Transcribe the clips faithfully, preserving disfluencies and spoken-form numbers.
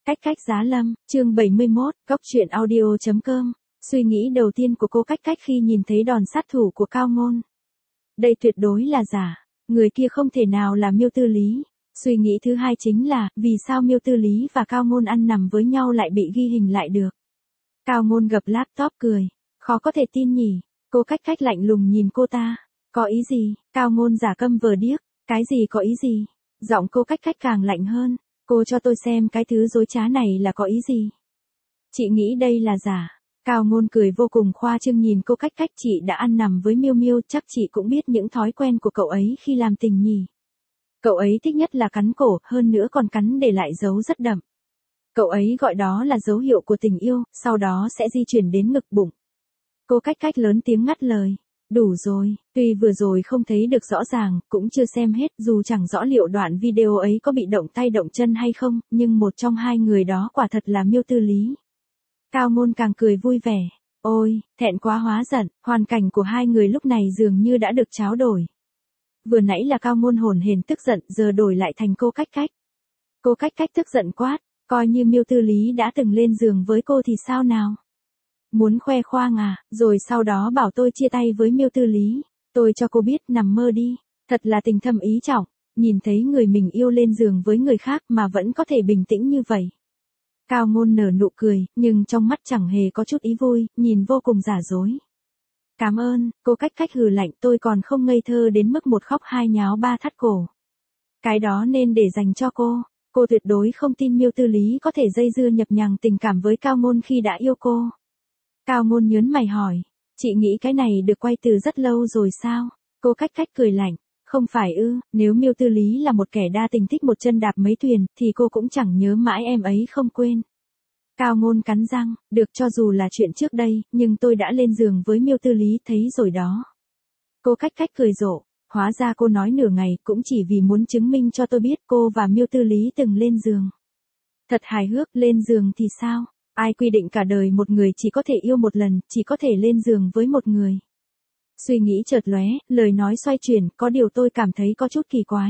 Cách cách giá lâm, chương bảy mươi mốt, góc truyện audio chấm com. Suy nghĩ đầu tiên của cô cách cách khi nhìn thấy đòn sát thủ của Cao Ngôn. Đây tuyệt đối là giả, người kia không thể nào là Miêu Tư Lý. Suy nghĩ thứ hai chính là, vì sao Miêu Tư Lý và Cao Ngôn ăn nằm với nhau lại bị ghi hình lại được. Cao Ngôn gập laptop cười, khó có thể tin nhỉ, cô cách cách lạnh lùng nhìn cô ta. Có ý gì? Cao Ngôn giả câm vờ điếc, cái gì có ý gì? Giọng cô cách cách càng lạnh hơn. Cô cho tôi xem cái thứ dối trá này là có ý gì? Chị nghĩ đây là giả. Cao Ngôn cười vô cùng khoa trương nhìn cô cách cách, chị đã ăn nằm với Miêu Miêu, chắc chị cũng biết những thói quen của cậu ấy khi làm tình nhỉ. Cậu ấy thích nhất là cắn cổ, hơn nữa còn cắn để lại dấu rất đậm. Cậu ấy gọi đó là dấu hiệu của tình yêu, sau đó sẽ di chuyển đến ngực bụng. Cô cách cách lớn tiếng ngắt lời. Đủ rồi, tuy vừa rồi không thấy được rõ ràng, cũng chưa xem hết, dù chẳng rõ liệu đoạn video ấy có bị động tay động chân hay không, nhưng một trong hai người đó quả thật là Miêu Tư Lý. Cao Ngôn càng cười vui vẻ. Ôi, thẹn quá hóa giận, hoàn cảnh của hai người lúc này dường như đã được tráo đổi. Vừa nãy là Cao Ngôn hồn hển tức giận, giờ đổi lại thành cô cách cách. Cô cách cách tức giận quát, coi như Miêu Tư Lý đã từng lên giường với cô thì sao nào? Muốn khoe khoang à, rồi sau đó bảo tôi chia tay với Miêu Tư Lý. Tôi cho cô biết nằm mơ đi, thật là tình thâm ý trọng, nhìn thấy người mình yêu lên giường với người khác mà vẫn có thể bình tĩnh như vậy. Cao Ngôn nở nụ cười, nhưng trong mắt chẳng hề có chút ý vui, nhìn vô cùng giả dối. Cảm ơn, cô cách cách hừ lạnh, tôi còn không ngây thơ đến mức một khóc hai nháo ba thắt cổ. Cái đó nên để dành cho cô, cô tuyệt đối không tin Miêu Tư Lý có thể dây dưa nhập nhằng tình cảm với Cao Ngôn khi đã yêu cô. Cao Ngôn nhớn mày hỏi, chị nghĩ cái này được quay từ rất lâu rồi sao? Cô cách cách cười lạnh, không phải ư, nếu Miêu Tư Lý là một kẻ đa tình thích một chân đạp mấy thuyền, thì cô cũng chẳng nhớ mãi em ấy không quên. Cao Ngôn cắn răng, được, cho dù là chuyện trước đây, nhưng tôi đã lên giường với Miêu Tư Lý thấy rồi đó. Cô cách cách cười rộ, hóa ra cô nói nửa ngày cũng chỉ vì muốn chứng minh cho tôi biết cô và Miêu Tư Lý từng lên giường. Thật hài hước, lên giường thì sao? Ai quy định cả đời một người chỉ có thể yêu một lần, chỉ có thể lên giường với một người. Suy nghĩ chợt lóe, lời nói xoay chuyển, có điều tôi cảm thấy có chút kỳ quái.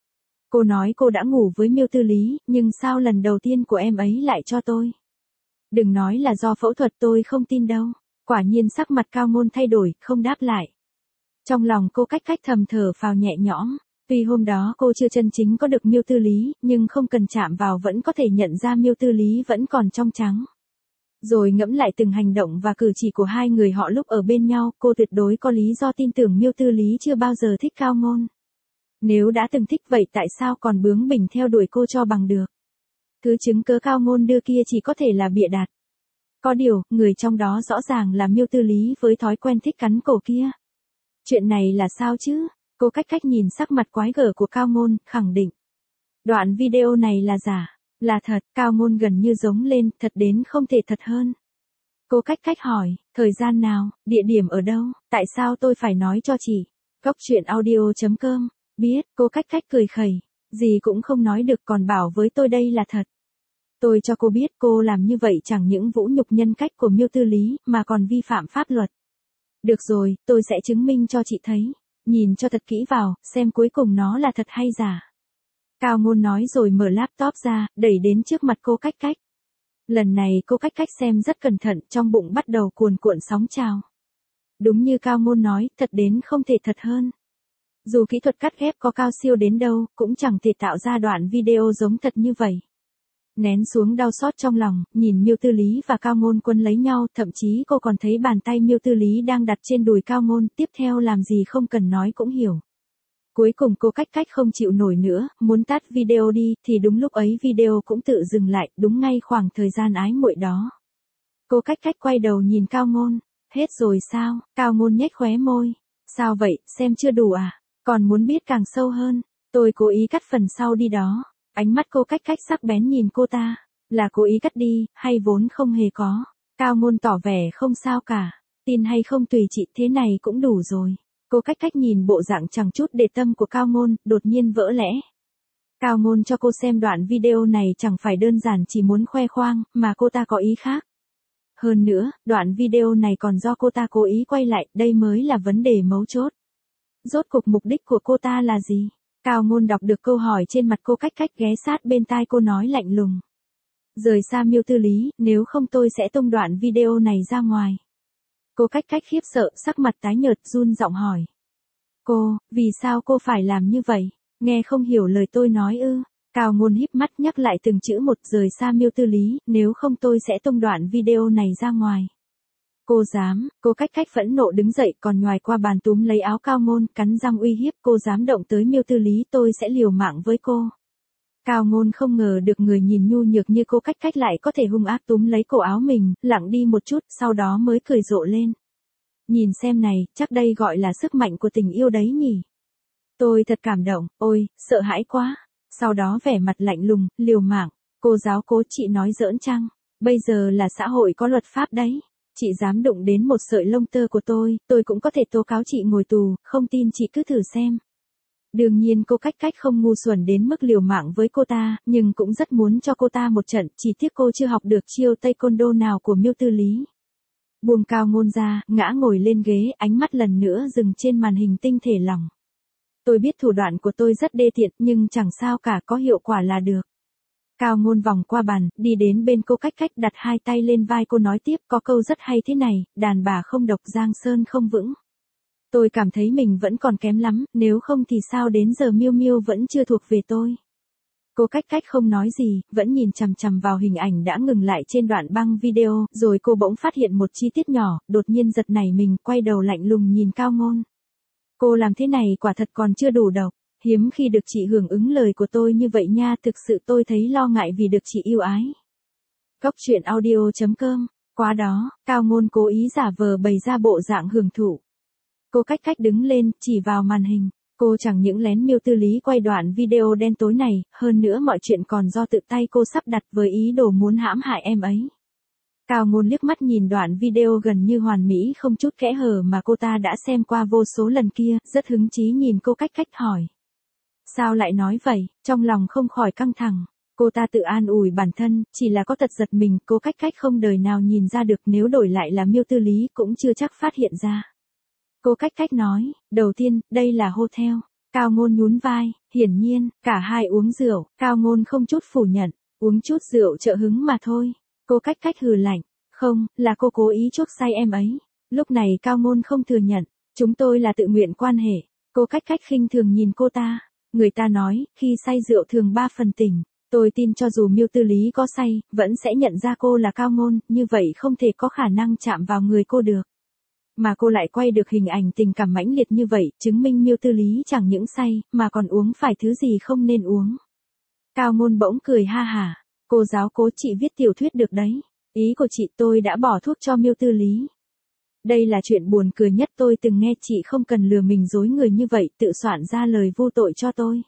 Cô nói cô đã ngủ với Miêu Tư Lý, nhưng sao lần đầu tiên của em ấy lại cho tôi? Đừng nói là do phẫu thuật, tôi không tin đâu. Quả nhiên sắc mặt Cao Ngôn thay đổi, không đáp lại. Trong lòng cô cách cách thầm thở phào nhẹ nhõm. Tuy hôm đó cô chưa chân chính có được Miêu Tư Lý, nhưng không cần chạm vào vẫn có thể nhận ra Miêu Tư Lý vẫn còn trong trắng. Rồi ngẫm lại từng hành động và cử chỉ của hai người họ lúc ở bên nhau, cô tuyệt đối có lý do tin tưởng Miêu Tư Lý chưa bao giờ thích Cao Ngôn. Nếu đã từng thích vậy tại sao còn bướng bỉnh theo đuổi cô cho bằng được? Thứ chứng cớ Cao Ngôn đưa kia chỉ có thể là bịa đặt. Có điều, người trong đó rõ ràng là Miêu Tư Lý với thói quen thích cắn cổ kia. Chuyện này là sao chứ? Cô cách cách nhìn sắc mặt quái gở của Cao Ngôn, khẳng định. Đoạn video này là giả. Là thật, Cao Ngôn gần như giống lên, thật đến không thể thật hơn. Cô cách cách hỏi, thời gian nào, địa điểm ở đâu, tại sao tôi phải nói cho chị? Góc truyện audio chấm com, biết, cô cách cách cười khẩy, gì cũng không nói được còn bảo với tôi đây là thật. Tôi cho cô biết cô làm như vậy chẳng những vũ nhục nhân cách của Miêu Tư Lý, mà còn vi phạm pháp luật. Được rồi, tôi sẽ chứng minh cho chị thấy, nhìn cho thật kỹ vào, xem cuối cùng nó là thật hay giả. Cao Ngôn nói rồi mở laptop ra, đẩy đến trước mặt cô cách cách. Lần này cô cách cách xem rất cẩn thận, trong bụng bắt đầu cuồn cuộn sóng trào. Đúng như Cao Ngôn nói, thật đến không thể thật hơn. Dù kỹ thuật cắt ghép có cao siêu đến đâu, cũng chẳng thể tạo ra đoạn video giống thật như vậy. Nén xuống đau xót trong lòng, nhìn Miêu Tư Lý và Cao Ngôn quấn lấy nhau, thậm chí cô còn thấy bàn tay Miêu Tư Lý đang đặt trên đùi Cao Ngôn, tiếp theo làm gì không cần nói cũng hiểu. Cuối cùng cô cách cách không chịu nổi nữa, muốn tắt video đi, thì đúng lúc ấy video cũng tự dừng lại, đúng ngay khoảng thời gian ái muội đó. Cô cách cách quay đầu nhìn Cao Ngôn, hết rồi sao? Cao Ngôn nhếch khóe môi. Sao vậy, xem chưa đủ à? Còn muốn biết càng sâu hơn? Tôi cố ý cắt phần sau đi đó. Ánh mắt cô cách cách sắc bén nhìn cô ta. Là cố ý cắt đi, hay vốn không hề có? Cao Ngôn tỏ vẻ không sao cả. Tin hay không tùy chị, thế này cũng đủ rồi. Cô cách cách nhìn bộ dạng chẳng chút để tâm của Cao Ngôn, đột nhiên vỡ lẽ. Cao Ngôn cho cô xem đoạn video này chẳng phải đơn giản chỉ muốn khoe khoang, mà cô ta có ý khác. Hơn nữa, đoạn video này còn do cô ta cố ý quay lại, đây mới là vấn đề mấu chốt. Rốt cuộc mục đích của cô ta là gì? Cao Ngôn đọc được câu hỏi trên mặt cô cách cách ghé sát bên tai cô nói lạnh lùng. Rời xa Miêu Tư Lý, nếu không tôi sẽ tung đoạn video này ra ngoài. Cô Cách Cách khiếp sợ, sắc mặt tái nhợt, run giọng hỏi. Cô, vì sao cô phải làm như vậy? Nghe không hiểu lời tôi nói ư? Cao Ngôn híp mắt nhắc lại từng chữ một, rời xa Miêu Tư Lý, nếu không tôi sẽ tung đoạn video này ra ngoài. Cô dám, cô Cách Cách phẫn nộ đứng dậy, còn nhoài qua bàn túm lấy áo Cao Ngôn, cắn răng uy hiếp, cô dám động tới Miêu Tư Lý tôi sẽ liều mạng với cô. Cao Ngôn không ngờ được người nhìn nhu nhược như cô Cách Cách lại có thể hung ác túm lấy cổ áo mình, lặng đi một chút, sau đó mới cười rộ lên. Nhìn xem này, chắc đây gọi là sức mạnh của tình yêu đấy nhỉ. Tôi thật cảm động, ôi, sợ hãi quá. Sau đó vẻ mặt lạnh lùng, liều mạng. Cô giáo cố, chị nói giỡn chăng? Bây giờ là xã hội có luật pháp đấy. Chị dám đụng đến một sợi lông tơ của tôi, tôi cũng có thể tố cáo chị ngồi tù, không tin chị cứ thử xem. Đương nhiên cô Cách Cách không ngu xuẩn đến mức liều mạng với cô ta, nhưng cũng rất muốn cho cô ta một trận, chỉ tiếc cô chưa học được chiêu taekwondo nào của Miêu Tư Lý. Buông Cao Ngôn ra, ngã ngồi lên ghế, ánh mắt lần nữa dừng trên màn hình tinh thể lỏng. Tôi biết thủ đoạn của tôi rất đê tiện, nhưng chẳng sao cả, có hiệu quả là được. Cao Ngôn vòng qua bàn, đi đến bên cô Cách Cách, đặt hai tay lên vai cô nói tiếp, có câu rất hay thế này, đàn bà không độc giang sơn không vững. Tôi cảm thấy mình vẫn còn kém lắm, nếu không thì sao đến giờ Miêu Miêu vẫn chưa thuộc về tôi. Cô Cách Cách không nói gì, vẫn nhìn chằm chằm vào hình ảnh đã ngừng lại trên đoạn băng video, rồi cô bỗng phát hiện một chi tiết nhỏ, đột nhiên giật nảy mình, quay đầu lạnh lùng nhìn Cao Ngôn. Cô làm thế này quả thật còn chưa đủ độc, hiếm khi được chị hưởng ứng lời của tôi như vậy nha, thực sự tôi thấy lo ngại vì được chị yêu ái. Cốc truyện audio chấm com, qua đó, Cao Ngôn cố ý giả vờ bày ra bộ dạng hưởng thụ. Cô Cách Cách đứng lên, chỉ vào màn hình. Cô chẳng những lén Miêu Tư Lý quay đoạn video đen tối này, hơn nữa mọi chuyện còn do tự tay cô sắp đặt với ý đồ muốn hãm hại em ấy. Cao Ngôn liếc mắt nhìn đoạn video gần như hoàn mỹ không chút kẽ hở mà cô ta đã xem qua vô số lần kia, rất hứng chí nhìn cô Cách Cách hỏi. Sao lại nói vậy, trong lòng không khỏi căng thẳng. Cô ta tự an ủi bản thân, chỉ là có tật giật mình, cô Cách Cách không đời nào nhìn ra được, nếu đổi lại là Miêu Tư Lý cũng chưa chắc phát hiện ra. Cô Cách Cách nói, đầu tiên, đây là hotel. Cao Ngôn nhún vai, hiển nhiên, cả hai uống rượu, Cao Ngôn không chút phủ nhận, uống chút rượu trợ hứng mà thôi. Cô Cách Cách hừ lạnh, không, là cô cố ý chuốc say em ấy. Lúc này Cao Ngôn không thừa nhận, chúng tôi là tự nguyện quan hệ. Cô Cách Cách khinh thường nhìn cô ta, người ta nói, khi say rượu thường ba phần tỉnh. Tôi tin cho dù Miêu Tư Lý có say, vẫn sẽ nhận ra cô là Cao Ngôn, như vậy không thể có khả năng chạm vào người cô được. Mà cô lại quay được hình ảnh tình cảm mãnh liệt như vậy, chứng minh Miêu Tư Lý chẳng những say, mà còn uống phải thứ gì không nên uống. Cao Ngôn bỗng cười ha hả, cô giáo cố, chị viết tiểu thuyết được đấy. Ý của chị, tôi đã bỏ thuốc cho Miêu Tư Lý. Đây là chuyện buồn cười nhất tôi từng nghe, chị không cần lừa mình dối người như vậy, tự soạn ra lời vô tội cho tôi.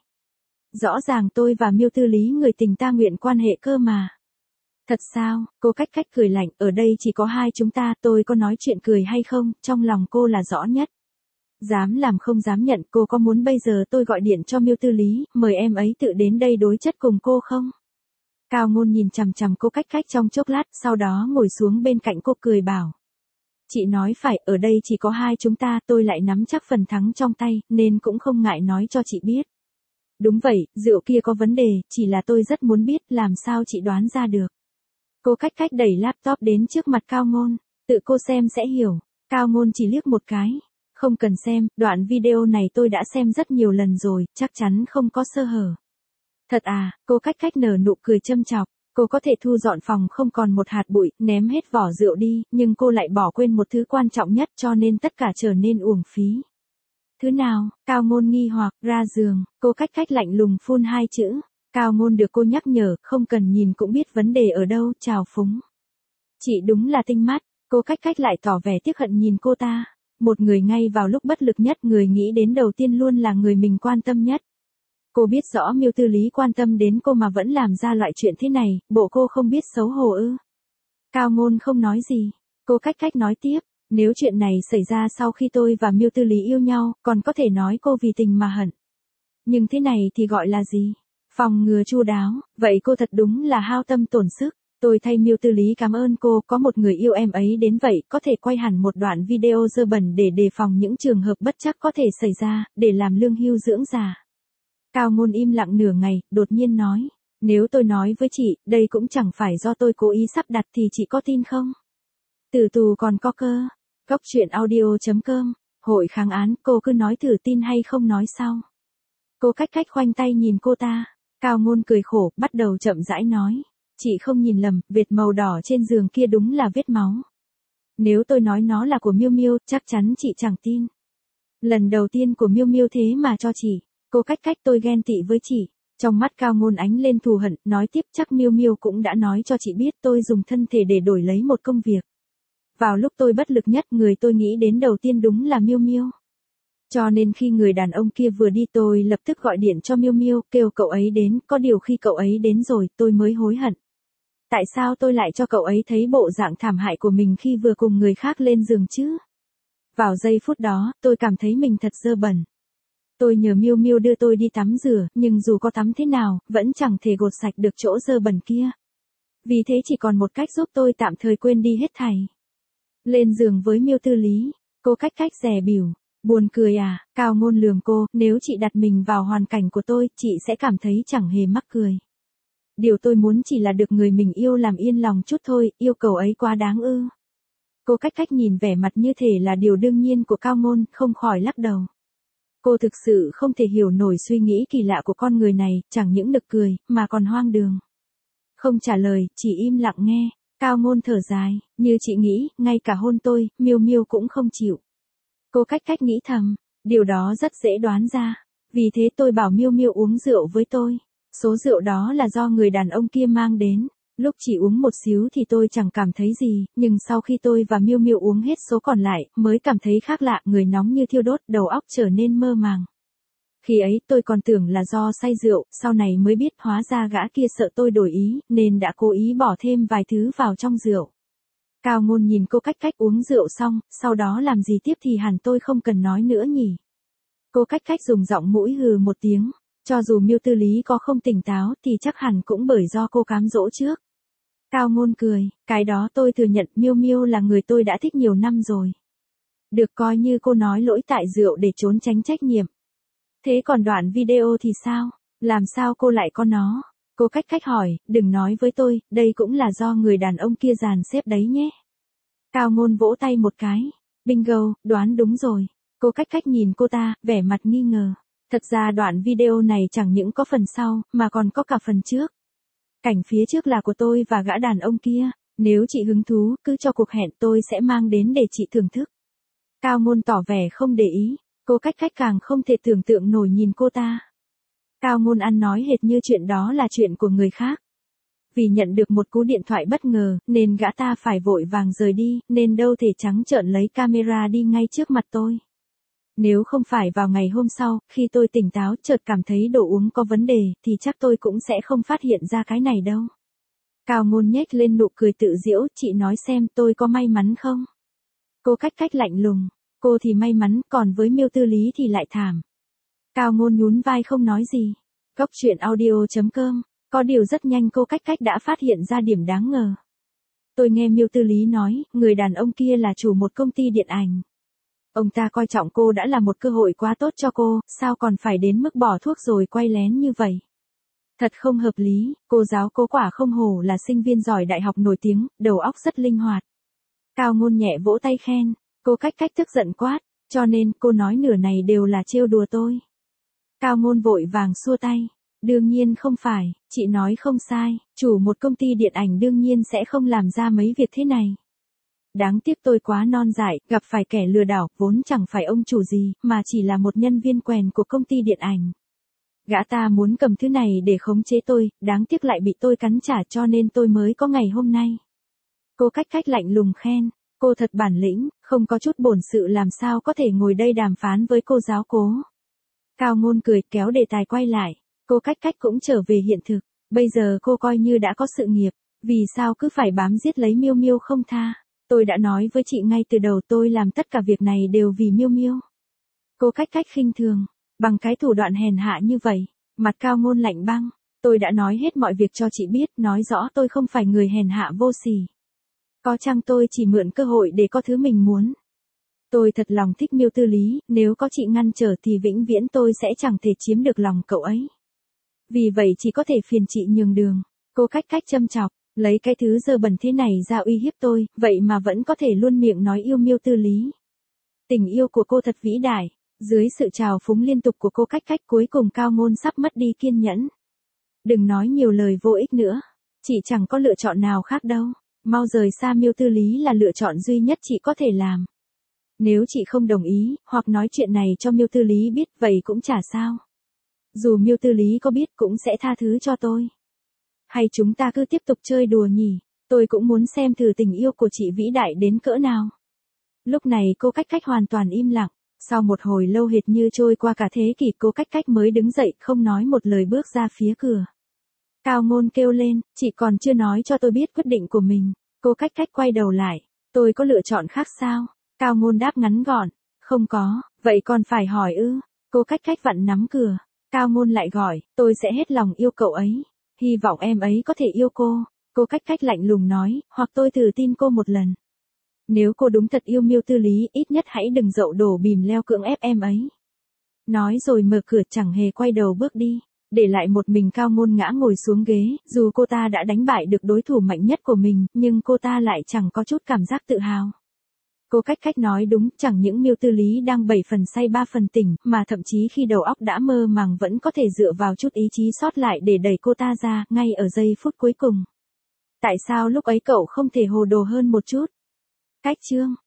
Rõ ràng tôi và Miêu Tư Lý người tình ta nguyện quan hệ cơ mà. Thật sao, cô Cách Cách cười lạnh, ở đây chỉ có hai chúng ta, tôi có nói chuyện cười hay không, trong lòng cô là rõ nhất. Dám làm không dám nhận, cô có muốn bây giờ tôi gọi điện cho Miêu Tư Lý, mời em ấy tự đến đây đối chất cùng cô không? Cao Ngôn nhìn chằm chằm cô Cách Cách trong chốc lát, sau đó ngồi xuống bên cạnh cô cười bảo. Chị nói phải, ở đây chỉ có hai chúng ta, tôi lại nắm chắc phần thắng trong tay, nên cũng không ngại nói cho chị biết. Đúng vậy, rượu kia có vấn đề, chỉ là tôi rất muốn biết, làm sao chị đoán ra được. Cô Cách Cách đẩy laptop đến trước mặt Cao Ngôn, tự cô xem sẽ hiểu. Cao Ngôn chỉ liếc một cái. Không cần xem, đoạn video này tôi đã xem rất nhiều lần rồi, chắc chắn không có sơ hở. Thật à, cô Cách Cách nở nụ cười châm chọc. Cô có thể thu dọn phòng không còn một hạt bụi, ném hết vỏ rượu đi, nhưng cô lại bỏ quên một thứ quan trọng nhất, cho nên tất cả trở nên uổng phí. Thứ nào? Cao Ngôn nghi hoặc, ra giường, cô Cách Cách lạnh lùng phun hai chữ. Cao Ngôn được cô nhắc nhở, không cần nhìn cũng biết vấn đề ở đâu, chào phúng. Chị đúng là tinh mắt, cô Cách Cách lại tỏ vẻ tiếc hận nhìn cô ta. Một người ngay vào lúc bất lực nhất, người nghĩ đến đầu tiên luôn là người mình quan tâm nhất. Cô biết rõ Miêu Tư Lý quan tâm đến cô mà vẫn làm ra loại chuyện thế này, bộ cô không biết xấu hổ ư? Cao Ngôn không nói gì. Cô Cách Cách nói tiếp, nếu chuyện này xảy ra sau khi tôi và Miêu Tư Lý yêu nhau, còn có thể nói cô vì tình mà hận. Nhưng thế này thì gọi là gì? Phòng ngừa chu đáo, vậy cô thật đúng là hao tâm tổn sức. Tôi thay Miêu Tư Lý cảm ơn cô, có một người yêu em ấy đến vậy, có thể quay hẳn một đoạn video dơ bẩn để đề phòng những trường hợp bất trắc có thể xảy ra, để làm lương hưu dưỡng già. Cao Ngôn im lặng nửa ngày, đột nhiên nói. Nếu tôi nói với chị, đây cũng chẳng phải do tôi cố ý sắp đặt thì chị có tin không? Tử tù còn có cơ. Góc chuyện audio.com, hội kháng án, cô cứ nói thử tin hay không nói sau. Cô cách cách khoanh tay nhìn cô ta. Cao Ngôn cười khổ, bắt đầu chậm rãi nói. Chị không nhìn lầm, vệt màu đỏ trên giường kia đúng là vết máu. Nếu tôi nói nó là của Miêu Miêu, chắc chắn chị chẳng tin. Lần đầu tiên của Miêu Miêu thế mà cho chị. Cô cách cách tôi ghen tị với chị. Trong mắt Cao Ngôn ánh lên thù hận, nói tiếp chắc Miêu Miêu cũng đã nói cho chị biết tôi dùng thân thể để đổi lấy một công việc. Vào lúc tôi bất lực nhất, người tôi nghĩ đến đầu tiên đúng là Miêu Miêu. Cho nên khi người đàn ông kia vừa đi tôi lập tức gọi điện cho Miêu Miêu, kêu cậu ấy đến, có điều khi cậu ấy đến rồi, tôi mới hối hận. Tại sao tôi lại cho cậu ấy thấy bộ dạng thảm hại của mình khi vừa cùng người khác lên giường chứ? Vào giây phút đó, tôi cảm thấy mình thật dơ bẩn. Tôi nhờ Miêu Miêu đưa tôi đi tắm rửa, nhưng dù có tắm thế nào, vẫn chẳng thể gột sạch được chỗ dơ bẩn kia. Vì thế chỉ còn một cách giúp tôi tạm thời quên đi hết thảy. Lên giường với Miêu Tư Lý, cô cách cách dè bỉu. Buồn cười à, Cao Ngôn lườm cô, nếu chị đặt mình vào hoàn cảnh của tôi, chị sẽ cảm thấy chẳng hề mắc cười. Điều tôi muốn chỉ là được người mình yêu làm yên lòng chút thôi, yêu cầu ấy quá đáng ư. Cô cách cách nhìn vẻ mặt như thể là điều đương nhiên của Cao Ngôn, không khỏi lắc đầu. Cô thực sự không thể hiểu nổi suy nghĩ kỳ lạ của con người này, chẳng những nực cười, mà còn hoang đường. Không trả lời, chỉ im lặng nghe. Cao Ngôn thở dài, như chị nghĩ, ngay cả hôn tôi, Miêu Miêu cũng không chịu. Cô cách cách nghĩ thầm, điều đó rất dễ đoán ra. Vì thế tôi bảo Miêu Miêu uống rượu với tôi. Số rượu đó là do người đàn ông kia mang đến. Lúc chỉ uống một xíu thì tôi chẳng cảm thấy gì, nhưng sau khi tôi và Miêu Miêu uống hết số còn lại, mới cảm thấy khác lạ, người nóng như thiêu đốt, đầu óc trở nên mơ màng. Khi ấy tôi còn tưởng là do say rượu, sau này mới biết hóa ra gã kia sợ tôi đổi ý, nên đã cố ý bỏ thêm vài thứ vào trong rượu. Cao Ngôn nhìn cô cách cách uống rượu xong, sau đó làm gì tiếp thì hẳn tôi không cần nói nữa nhỉ. Cô cách cách dùng giọng mũi hừ một tiếng, cho dù Miêu Tư Lý có không tỉnh táo thì chắc hẳn cũng bởi do cô cám dỗ trước. Cao Ngôn cười, cái đó tôi thừa nhận, Miêu Miêu là người tôi đã thích nhiều năm rồi. Được coi như cô nói lỗi tại rượu để trốn tránh trách nhiệm. Thế còn đoạn video thì sao? Làm sao cô lại có nó? Cô cách cách hỏi, đừng nói với tôi, đây cũng là do người đàn ông kia dàn xếp đấy nhé. Cao Ngôn vỗ tay một cái. Bingo, đoán đúng rồi. Cô cách cách nhìn cô ta, vẻ mặt nghi ngờ. Thật ra đoạn video này chẳng những có phần sau, mà còn có cả phần trước. Cảnh phía trước là của tôi và gã đàn ông kia. Nếu chị hứng thú, cứ cho cuộc hẹn tôi sẽ mang đến để chị thưởng thức. Cao Ngôn tỏ vẻ không để ý. Cô cách cách càng không thể tưởng tượng nổi nhìn cô ta. Cao Ngôn ăn nói hệt như chuyện đó là chuyện của người khác. Vì nhận được một cú điện thoại bất ngờ, nên gã ta phải vội vàng rời đi, nên đâu thể trắng trợn lấy camera đi ngay trước mặt tôi. Nếu không phải vào ngày hôm sau, khi tôi tỉnh táo chợt cảm thấy đồ uống có vấn đề, thì chắc tôi cũng sẽ không phát hiện ra cái này đâu. Cao Ngôn nhếch lên nụ cười tự giễu, chị nói xem tôi có may mắn không? Cô cách cách lạnh lùng, cô thì may mắn, còn với Miêu Tư Lý thì lại thảm. Cao Ngôn nhún vai không nói gì. Góc chuyện audio.com, có điều rất nhanh cô cách cách đã phát hiện ra điểm đáng ngờ. Tôi nghe Miêu Tư Lý nói, người đàn ông kia là chủ một công ty điện ảnh. Ông ta coi trọng cô đã là một cơ hội quá tốt cho cô, sao còn phải đến mức bỏ thuốc rồi quay lén như vậy? Thật không hợp lý, cô giáo Cố quả không hổ là sinh viên giỏi đại học nổi tiếng, đầu óc rất linh hoạt. Cao Ngôn nhẹ vỗ tay khen, cô cách cách tức giận quát, cho nên cô nói nửa này đều là trêu đùa tôi. Cao Ngôn vội vàng xua tay. Đương nhiên không phải, chị nói không sai, chủ một công ty điện ảnh đương nhiên sẽ không làm ra mấy việc thế này. Đáng tiếc tôi quá non dại, gặp phải kẻ lừa đảo, vốn chẳng phải ông chủ gì, mà chỉ là một nhân viên quèn của công ty điện ảnh. Gã ta muốn cầm thứ này để khống chế tôi, đáng tiếc lại bị tôi cắn trả cho nên tôi mới có ngày hôm nay. Cô cách cách lạnh lùng khen, cô thật bản lĩnh, không có chút bổn sự làm sao có thể ngồi đây đàm phán với cô giáo Cố. Cao Ngôn cười kéo đề tài quay lại, cô cách cách cũng trở về hiện thực, bây giờ cô coi như đã có sự nghiệp, vì sao cứ phải bám giết lấy Miêu Miêu không tha. Tôi đã nói với chị ngay từ đầu tôi làm tất cả việc này đều vì Miêu Miêu. Cô cách cách khinh thường, bằng cái thủ đoạn hèn hạ như vậy, mặt Cao Ngôn lạnh băng, tôi đã nói hết mọi việc cho chị biết, nói rõ tôi không phải người hèn hạ vô sỉ. Có chăng tôi chỉ mượn cơ hội để có thứ mình muốn. Tôi thật lòng thích Miêu Tư Lý, nếu có chị ngăn trở thì vĩnh viễn tôi sẽ chẳng thể chiếm được lòng cậu ấy. Vì vậy chỉ có thể phiền chị nhường đường. Cô cách cách châm chọc, lấy cái thứ dơ bẩn thế này ra uy hiếp tôi, vậy mà vẫn có thể luôn miệng nói yêu Miêu Tư Lý. Tình yêu của cô thật vĩ đại. Dưới sự trào phúng liên tục của cô cách cách cuối cùng Cao Ngôn sắp mất đi kiên nhẫn. Đừng nói nhiều lời vô ích nữa. Chị chẳng có lựa chọn nào khác đâu. Mau rời xa Miêu Tư Lý là lựa chọn duy nhất chị có thể làm. Nếu chị không đồng ý, hoặc nói chuyện này cho Miêu Tư Lý biết, vậy cũng chả sao. Dù Miêu Tư Lý có biết cũng sẽ tha thứ cho tôi. Hay chúng ta cứ tiếp tục chơi đùa nhỉ? Tôi cũng muốn xem thử tình yêu của chị vĩ đại đến cỡ nào. Lúc này cô cách cách hoàn toàn im lặng. Sau một hồi lâu hệt như trôi qua cả thế kỷ, cô cách cách mới đứng dậy không nói một lời bước ra phía cửa. Cao Ngôn kêu lên, chị còn chưa nói cho tôi biết quyết định của mình. Cô cách cách quay đầu lại. Tôi có lựa chọn khác sao? Cao Ngôn đáp ngắn gọn. Không có, vậy còn phải hỏi ư? Cô cách cách vặn nắm cửa. Cao Ngôn lại gọi, tôi sẽ hết lòng yêu cậu ấy. Hy vọng em ấy có thể yêu cô. Cô cách cách lạnh lùng nói, hoặc tôi thử tin cô một lần. Nếu cô đúng thật yêu Miêu Tư Lý, ít nhất hãy đừng dậu đổ bìm leo cưỡng ép em ấy. Nói rồi mở cửa chẳng hề quay đầu bước đi. Để lại một mình Cao Ngôn ngã ngồi xuống ghế, dù cô ta đã đánh bại được đối thủ mạnh nhất của mình, nhưng cô ta lại chẳng có chút cảm giác tự hào. Cô cách cách nói đúng, chẳng những Miêu Tư Lý đang bảy phần say ba phần tỉnh, mà thậm chí khi đầu óc đã mơ màng vẫn có thể dựa vào chút ý chí sót lại để đẩy cô ta ra, ngay ở giây phút cuối cùng. Tại sao lúc ấy cậu không thể hồ đồ hơn một chút? Cách chương